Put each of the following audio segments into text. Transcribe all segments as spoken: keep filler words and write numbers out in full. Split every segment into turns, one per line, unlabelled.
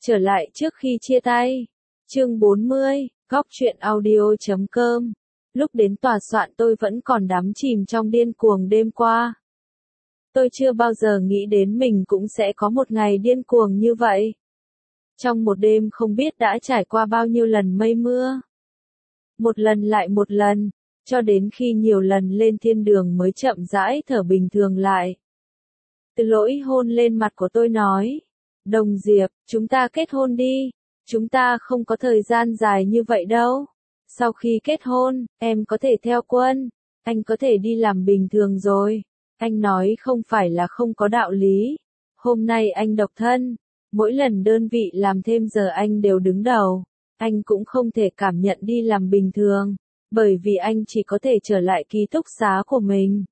Trở lại trước khi chia tay. Chương bốn mươi, góc truyện audio chấm com. Lúc đến tòa soạn tôi vẫn còn đắm chìm trong điên cuồng đêm qua. Tôi chưa bao giờ nghĩ đến mình cũng sẽ có một ngày điên cuồng như vậy. Trong một đêm không biết đã trải qua bao nhiêu lần mây mưa. Một lần lại một lần, cho đến khi nhiều lần lên thiên đường mới chậm rãi thở bình thường lại. Từ Lỗi hôn lên mặt của tôi nói, Đồng Diệp, chúng ta kết hôn đi, chúng ta không có thời gian dài như vậy đâu. Sau khi kết hôn, em có thể theo quân, anh có thể đi làm bình thường rồi. Anh nói không phải là không có đạo lý. Hôm nay anh độc thân, mỗi lần đơn vị làm thêm giờ anh đều đứng đầu. Anh cũng không thể cảm nhận đi làm bình thường, bởi vì anh chỉ có thể trở lại ký túc xá của mình.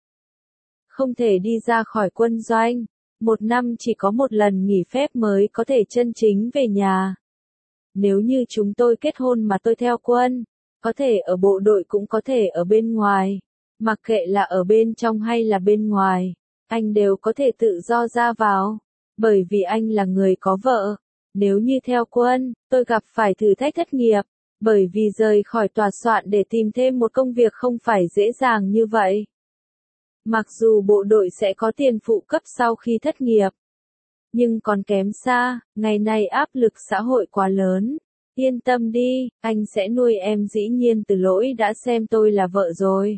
Không thể đi ra khỏi quân doanh, một năm chỉ có một lần nghỉ phép mới có thể chân chính về nhà. Nếu như chúng tôi kết hôn mà tôi theo quân, có thể ở bộ đội cũng có thể ở bên ngoài, mặc kệ là ở bên trong hay là bên ngoài, anh đều có thể tự do ra vào, bởi vì anh là người có vợ. Nếu như theo quân, tôi gặp phải thử thách thất nghiệp, bởi vì rời khỏi tòa soạn để tìm thêm một công việc không phải dễ dàng như vậy. Mặc dù bộ đội sẽ có tiền phụ cấp sau khi thất nghiệp, nhưng còn kém xa, ngày nay áp lực xã hội quá lớn. Yên tâm đi, anh sẽ nuôi em. Dĩ nhiên Từ Lỗi đã xem tôi là vợ rồi.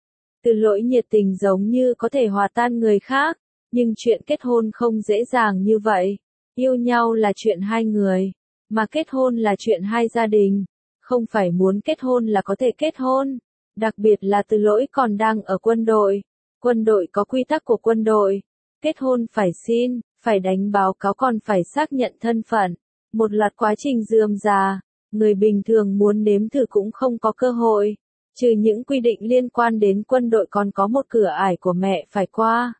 Từ Lỗi nhiệt tình giống như có thể hòa tan người khác, nhưng chuyện kết hôn không dễ dàng như vậy. Yêu nhau là chuyện hai người, mà kết hôn là chuyện hai gia đình. Không phải muốn kết hôn là có thể kết hôn. Đặc biệt là Từ Lỗi còn đang ở quân đội. Quân đội có quy tắc của quân đội. Kết hôn phải xin, phải đánh báo cáo còn phải xác nhận thân phận. Một loạt quá trình rườm rà, người bình thường muốn nếm thử cũng không có cơ hội. Trừ những quy định liên quan đến quân đội còn có một cửa ải của mẹ phải qua.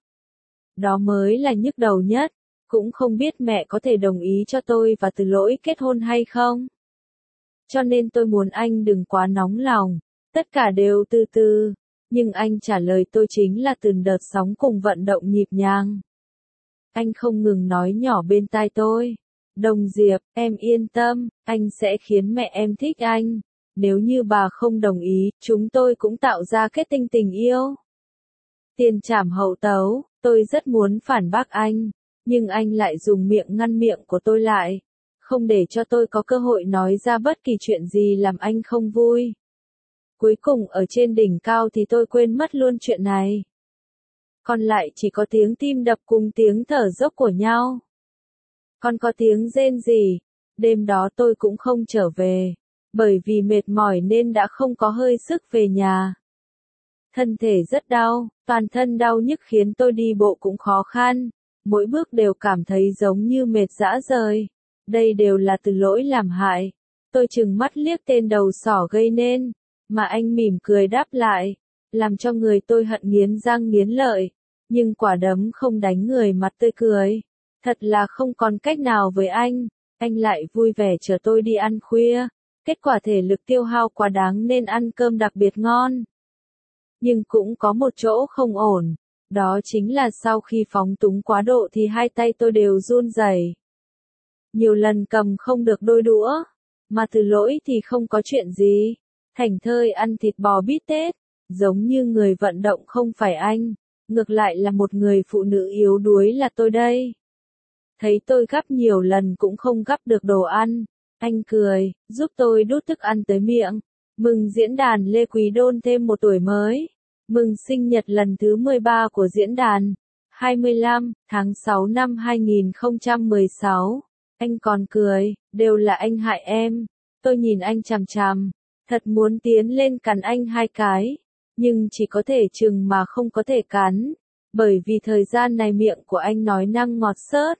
Đó mới là nhức đầu nhất. Cũng không biết mẹ có thể đồng ý cho tôi và Từ Lỗi kết hôn hay không. Cho nên tôi muốn anh đừng quá nóng lòng. Tất cả đều từ từ. Nhưng anh trả lời tôi chính là từng đợt sóng cùng vận động nhịp nhàng. Anh không ngừng nói nhỏ bên tai tôi. Đồng Diệp, em yên tâm, anh sẽ khiến mẹ em thích anh. Nếu như bà không đồng ý, chúng tôi cũng tạo ra kết tinh tình yêu. Tiền trảm hậu tấu, tôi rất muốn phản bác anh. Nhưng anh lại dùng miệng ngăn miệng của tôi lại. Không để cho tôi có cơ hội nói ra bất kỳ chuyện gì làm anh không vui. Cuối cùng ở trên đỉnh cao thì tôi quên mất luôn chuyện này. Còn lại chỉ có tiếng tim đập cùng tiếng thở dốc của nhau. Còn có tiếng rên rỉ. Đêm đó tôi cũng không trở về. Bởi vì mệt mỏi nên đã không có hơi sức về nhà. Thân thể rất đau, toàn thân đau nhức khiến tôi đi bộ cũng khó khăn. Mỗi bước đều cảm thấy giống như mệt rã rời. Đây đều là Từ Lỗi làm hại. Tôi trừng mắt liếc tên đầu sỏ gây nên. Mà anh mỉm cười đáp lại. Làm cho người tôi hận nghiến răng nghiến lợi. Nhưng quả đấm không đánh người mặt tươi cười. Thật là không còn cách nào với anh. Anh lại vui vẻ chở tôi đi ăn khuya. Kết quả thể lực tiêu hao quá đáng nên ăn cơm đặc biệt ngon. Nhưng cũng có một chỗ không ổn. Đó chính là sau khi phóng túng quá độ thì hai tay tôi đều run rẩy. Nhiều lần cầm không được đôi đũa. Mà Từ Lỗi thì không có chuyện gì. Thảnh thơi ăn thịt bò bít tết. Giống như người vận động không phải anh. Ngược lại là một người phụ nữ yếu đuối là tôi đây. Thấy tôi gắp nhiều lần cũng không gắp được đồ ăn. Anh cười, giúp tôi đút thức ăn tới miệng. Mừng diễn đàn Lê Quý Đôn thêm một tuổi mới. Mừng sinh nhật lần thứ mười ba của diễn đàn. hai mươi lăm tháng sáu năm hai nghìn không trăm mười sáu. Anh còn cười, đều là anh hại em. Tôi nhìn anh chằm chằm. Thật muốn tiến lên cắn anh hai cái. Nhưng chỉ có thể chừng mà không có thể cắn. Bởi vì thời gian này miệng của anh nói năng ngọt xớt.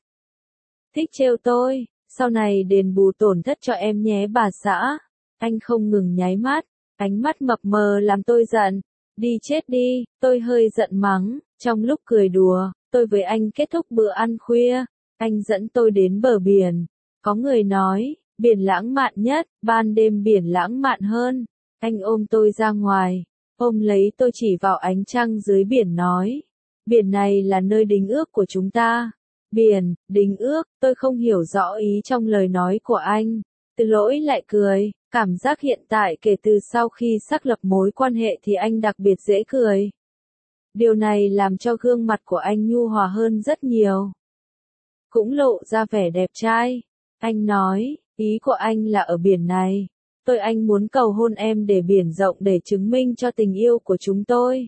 Thích trêu tôi, sau này đền bù tổn thất cho em nhé bà xã. Anh không ngừng nháy mắt, ánh mắt mập mờ làm tôi giận. Đi chết đi, tôi hơi giận mắng. Trong lúc cười đùa, tôi với anh kết thúc bữa ăn khuya. Anh dẫn tôi đến bờ biển. Có người nói, biển lãng mạn nhất, ban đêm biển lãng mạn hơn. Anh ôm tôi ra ngoài, ôm lấy tôi chỉ vào ánh trăng dưới biển nói. Biển này là nơi đính ước của chúng ta. biển, đính ước, tôi không hiểu rõ ý trong lời nói của anh. Từ Lỗi lại cười, cảm giác hiện tại kể từ sau khi xác lập mối quan hệ thì anh đặc biệt dễ cười. Điều này làm cho gương mặt của anh nhu hòa hơn rất nhiều. Cũng lộ ra vẻ đẹp trai. Anh nói, ý của anh là ở biển này. Tôi anh muốn cầu hôn em để biển rộng để chứng minh cho tình yêu của chúng tôi.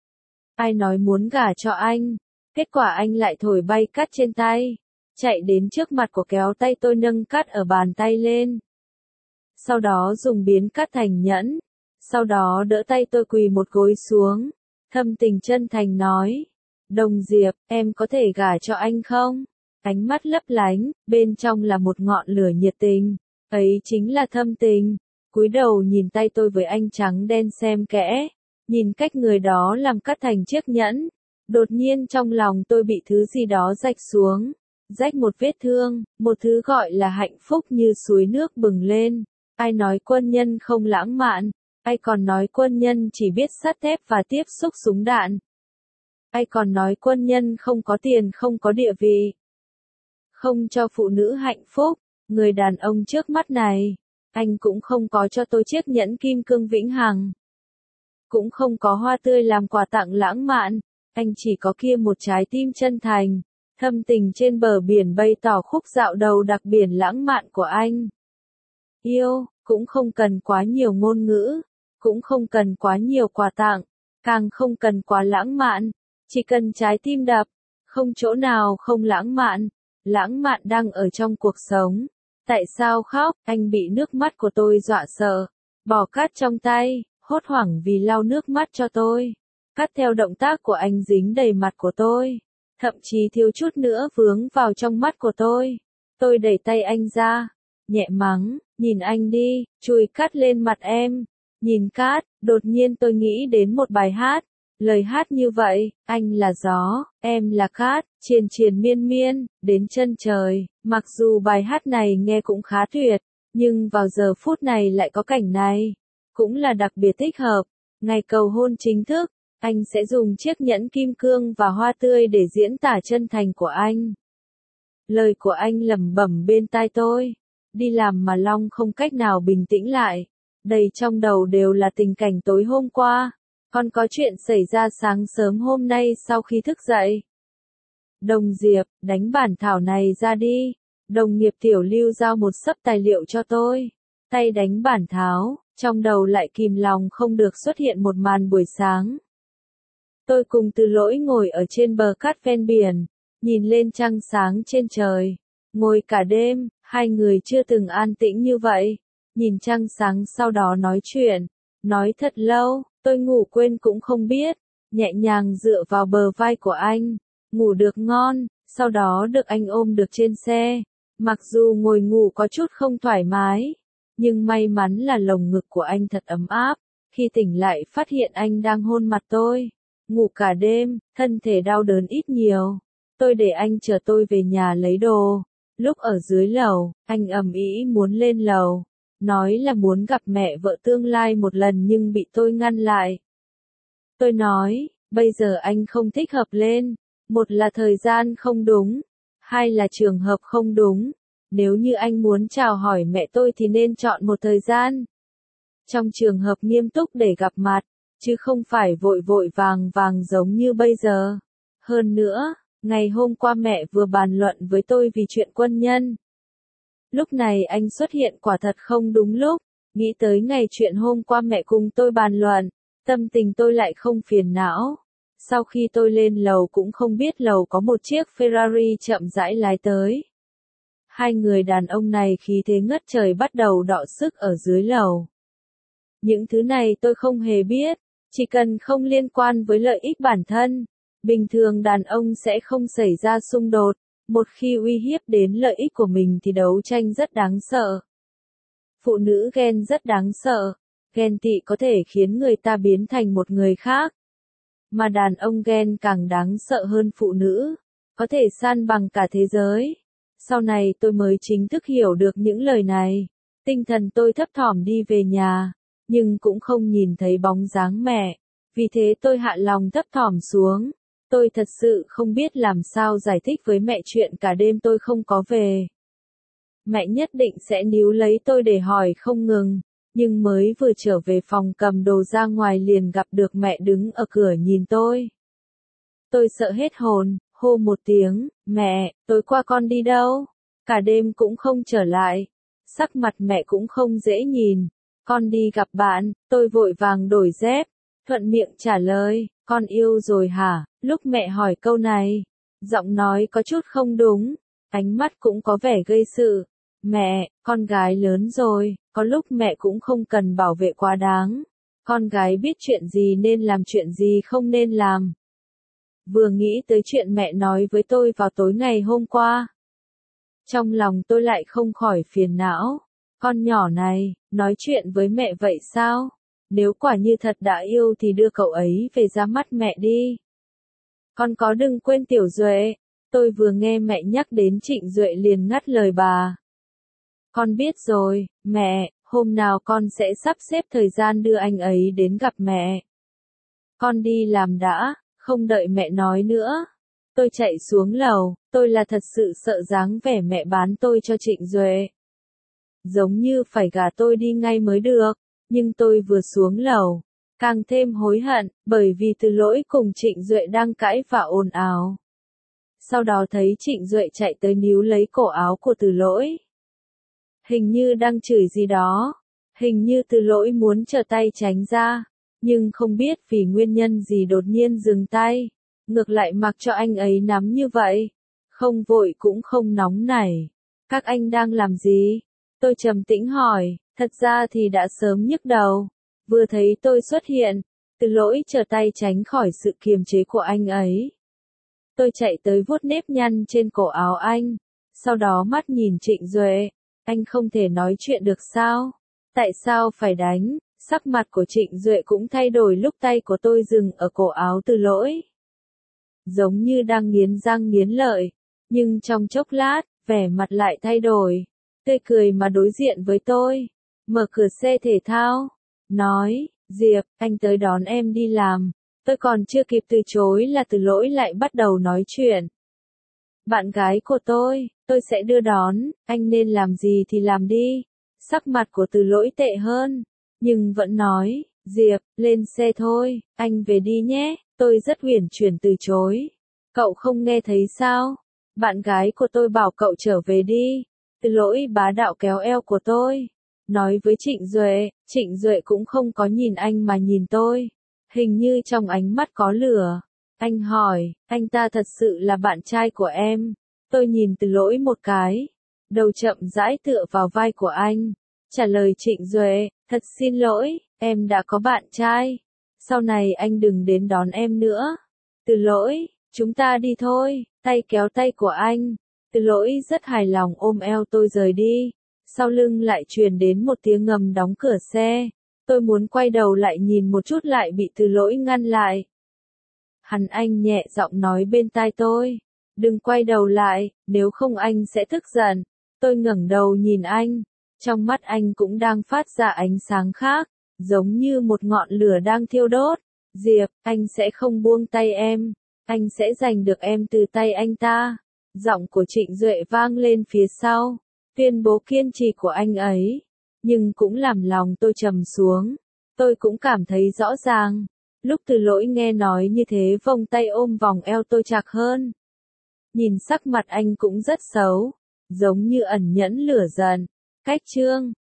Ai nói muốn gả cho anh? Kết quả anh lại thổi bay cát trên tay. Chạy đến trước mặt của kéo tay tôi nâng cát ở bàn tay lên. Sau đó dùng biến cát thành nhẫn. Sau đó đỡ tay tôi quỳ một gối xuống. Thâm tình chân thành nói. Đồng Diệp, em có thể gả cho anh không? Ánh mắt lấp lánh, bên trong là một ngọn lửa nhiệt tình. Ấy chính là thâm tình. Cúi đầu nhìn tay tôi với anh trắng đen xem kẽ. Nhìn cách người đó làm cắt thành chiếc nhẫn. Đột nhiên trong lòng tôi bị thứ gì đó rạch xuống. Rách một vết thương, một thứ gọi là hạnh phúc như suối nước bừng lên. Ai nói quân nhân không lãng mạn? Ai còn nói quân nhân chỉ biết sắt thép và tiếp xúc súng đạn? Ai còn nói quân nhân không có tiền không có địa vị? Không cho phụ nữ hạnh phúc, người đàn ông trước mắt này. Anh cũng không có cho tôi chiếc nhẫn kim cương vĩnh hằng. Cũng không có hoa tươi làm quà tặng lãng mạn. Anh chỉ có kia một trái tim chân thành. Thâm tình trên bờ biển bày tỏ khúc dạo đầu đặc biển lãng mạn của anh. Yêu, cũng không cần quá nhiều ngôn ngữ. Cũng không cần quá nhiều quà tặng. Càng không cần quá lãng mạn. Chỉ cần trái tim đập. Không chỗ nào không lãng mạn. Lãng mạn đang ở trong cuộc sống. Tại sao khóc? Anh bị nước mắt của tôi dọa sợ. Bỏ cát trong tay, hốt hoảng vì lau nước mắt cho tôi. Cát theo động tác của anh dính đầy mặt của tôi. Thậm chí thiếu chút nữa vướng vào trong mắt của tôi. Tôi đẩy tay anh ra. Nhẹ mắng, nhìn anh đi, chùi cát lên mặt em. Nhìn cát, đột nhiên tôi nghĩ đến một bài hát. Lời hát như vậy, anh là gió, em là cát, triền triền miên miên, đến chân trời. Mặc dù bài hát này nghe cũng khá tuyệt, nhưng vào giờ phút này lại có cảnh này. Cũng là đặc biệt thích hợp. Ngày cầu hôn chính thức, anh sẽ dùng chiếc nhẫn kim cương và hoa tươi để diễn tả chân thành của anh. Lời của anh lẩm bẩm bên tai tôi. Đi làm mà Long không cách nào bình tĩnh lại. Đầy trong đầu đều là tình cảnh tối hôm qua. Còn có chuyện xảy ra sáng sớm hôm nay sau khi thức dậy. Đồng Diệp, đánh bản thảo này ra đi. Đồng nghiệp Tiểu Lưu giao một xấp tài liệu cho tôi. Tay đánh bản thảo, trong đầu lại kìm lòng không được xuất hiện một màn buổi sáng. Tôi cùng Từ Lỗi ngồi ở trên bờ cát ven biển, nhìn lên trăng sáng trên trời. Ngồi cả đêm, hai người chưa từng an tĩnh như vậy. Nhìn trăng sáng sau đó nói chuyện. Nói thật lâu, tôi ngủ quên cũng không biết. Nhẹ nhàng dựa vào bờ vai của anh. Ngủ được ngon, sau đó được anh ôm được trên xe. Mặc dù ngồi ngủ có chút không thoải mái. Nhưng may mắn là lồng ngực của anh thật ấm áp. Khi tỉnh lại phát hiện anh đang hôn mặt tôi. Ngủ cả đêm, thân thể đau đớn ít nhiều. Tôi để anh chờ tôi về nhà lấy đồ. Lúc ở dưới lầu, anh ầm ĩ muốn lên lầu. Nói là muốn gặp mẹ vợ tương lai một lần nhưng bị tôi ngăn lại. Tôi nói, bây giờ anh không thích hợp lên. Một là thời gian không đúng. Hai là trường hợp không đúng. Nếu như anh muốn chào hỏi mẹ tôi thì nên chọn một thời gian. Trong trường hợp nghiêm túc để gặp mặt. Chứ không phải vội vội vàng vàng giống như bây giờ. Hơn nữa, ngày hôm qua mẹ vừa bàn luận với tôi vì chuyện quân nhân. Lúc này anh xuất hiện quả thật không đúng lúc. Nghĩ tới ngày chuyện hôm qua mẹ cùng tôi bàn luận. Tâm tình tôi lại không phiền não. Sau khi tôi lên lầu cũng không biết lầu có một chiếc Ferrari chậm rãi lái tới. Hai người đàn ông này khí thế ngất trời bắt đầu đọ sức ở dưới lầu. Những thứ này tôi không hề biết. Chỉ cần không liên quan với lợi ích bản thân, bình thường đàn ông sẽ không xảy ra xung đột. Một khi uy hiếp đến lợi ích của mình thì đấu tranh rất đáng sợ. Phụ nữ ghen rất đáng sợ. Ghen tị có thể khiến người ta biến thành một người khác. Mà đàn ông ghen càng đáng sợ hơn phụ nữ. Có thể san bằng cả thế giới. Sau này tôi mới chính thức hiểu được những lời này. Tinh thần tôi thấp thỏm đi về nhà. Nhưng cũng không nhìn thấy bóng dáng mẹ. Vì thế tôi hạ lòng thấp thỏm xuống. Tôi thật sự không biết làm sao giải thích với mẹ chuyện cả đêm tôi không có về. Mẹ nhất định sẽ níu lấy tôi để hỏi không ngừng, nhưng mới vừa trở về phòng cầm đồ ra ngoài liền gặp được mẹ đứng ở cửa nhìn tôi. Tôi sợ hết hồn, hô một tiếng, mẹ, tối qua con đi đâu? Cả đêm cũng không trở lại. Sắc mặt mẹ cũng không dễ nhìn. Con đi gặp bạn, tôi vội vàng đổi dép, thuận miệng trả lời, con yêu rồi hả? Lúc mẹ hỏi câu này, giọng nói có chút không đúng, ánh mắt cũng có vẻ gây sự. Mẹ, con gái lớn rồi, có lúc mẹ cũng không cần bảo vệ quá đáng. Con gái biết chuyện gì nên làm chuyện gì không nên làm. Vừa nghĩ tới chuyện mẹ nói với tôi vào tối ngày hôm qua, trong lòng tôi lại không khỏi phiền não. Con nhỏ này, nói chuyện với mẹ vậy sao? Nếu quả như thật đã yêu thì đưa cậu ấy về ra mắt mẹ đi. Con có đừng quên Tiểu Duệ. Tôi vừa nghe mẹ nhắc đến Trịnh Duệ liền ngắt lời bà. Con biết rồi, mẹ, hôm nào con sẽ sắp xếp thời gian đưa anh ấy đến gặp mẹ. Con đi làm đã, không đợi mẹ nói nữa. Tôi chạy xuống lầu, tôi là thật sự sợ dáng vẻ mẹ bán tôi cho Trịnh Duệ. Giống như phải gả tôi đi ngay mới được, nhưng tôi vừa xuống lầu, càng thêm hối hận, bởi vì Từ Lỗi cùng Trịnh Duệ đang cãi và ồn ào. Sau đó thấy Trịnh Duệ chạy tới níu lấy cổ áo của Từ Lỗi. Hình như đang chửi gì đó, hình như Từ Lỗi muốn trở tay tránh ra, nhưng không biết vì nguyên nhân gì đột nhiên dừng tay, ngược lại mặc cho anh ấy nắm như vậy, không vội cũng không nóng nảy. Các anh đang làm gì? Tôi trầm tĩnh hỏi, thật ra thì đã sớm nhức đầu. Vừa thấy tôi xuất hiện, Từ Lỗi trở tay tránh khỏi sự kiềm chế của anh ấy. Tôi chạy tới vuốt nếp nhăn trên cổ áo anh, sau đó mắt nhìn Trịnh Duệ, anh không thể nói chuyện được sao? Tại sao phải đánh? Sắc mặt của Trịnh Duệ cũng thay đổi lúc tay của tôi dừng ở cổ áo Từ Lỗi. Giống như đang nghiến răng nghiến lợi, nhưng trong chốc lát, vẻ mặt lại thay đổi. Tươi cười mà đối diện với tôi, mở cửa xe thể thao, nói, Diệp, anh tới đón em đi làm. Tôi còn chưa kịp từ chối là Từ Lỗi lại bắt đầu nói chuyện. Bạn gái của tôi, tôi sẽ đưa đón, anh nên làm gì thì làm đi. Sắc mặt của Từ Lỗi tệ hơn, nhưng vẫn nói, Diệp, lên xe thôi, anh về đi nhé. Tôi rất uyển chuyển từ chối. Cậu không nghe thấy sao? Bạn gái của tôi bảo cậu trở về đi. Từ Lỗi bá đạo kéo eo của tôi, nói với Trịnh Duệ. Trịnh Duệ cũng không có nhìn anh mà nhìn tôi, hình như trong ánh mắt có lửa. Anh hỏi, anh ta thật sự là bạn trai của em? Tôi nhìn Từ Lỗi một cái, đầu chậm rãi tựa vào vai của anh, trả lời Trịnh Duệ, thật xin lỗi, em đã có bạn trai. Sau này anh đừng đến đón em nữa. Từ Lỗi, chúng ta đi thôi. Tay kéo tay của anh. Từ Lỗi rất hài lòng ôm eo tôi rời đi. Sau lưng lại truyền đến một tiếng ngầm đóng cửa xe. Tôi muốn quay đầu lại nhìn một chút lại bị Từ Lỗi ngăn lại. Hắn anh nhẹ giọng nói bên tai tôi, đừng quay đầu lại, nếu không anh sẽ tức giận. Tôi ngẩng đầu nhìn anh, trong mắt anh cũng đang phát ra ánh sáng khác, giống như một ngọn lửa đang thiêu đốt. Diệp, anh sẽ không buông tay em, anh sẽ giành được em từ tay anh ta. Giọng của Trịnh Duệ vang lên phía sau, tuyên bố kiên trì của anh ấy, nhưng cũng làm lòng tôi trầm xuống. Tôi cũng cảm thấy rõ ràng, lúc Từ Lỗi nghe nói như thế vòng tay ôm vòng eo tôi chặt hơn. Nhìn sắc mặt anh cũng rất xấu, giống như ẩn nhẫn lửa giận. Cách chương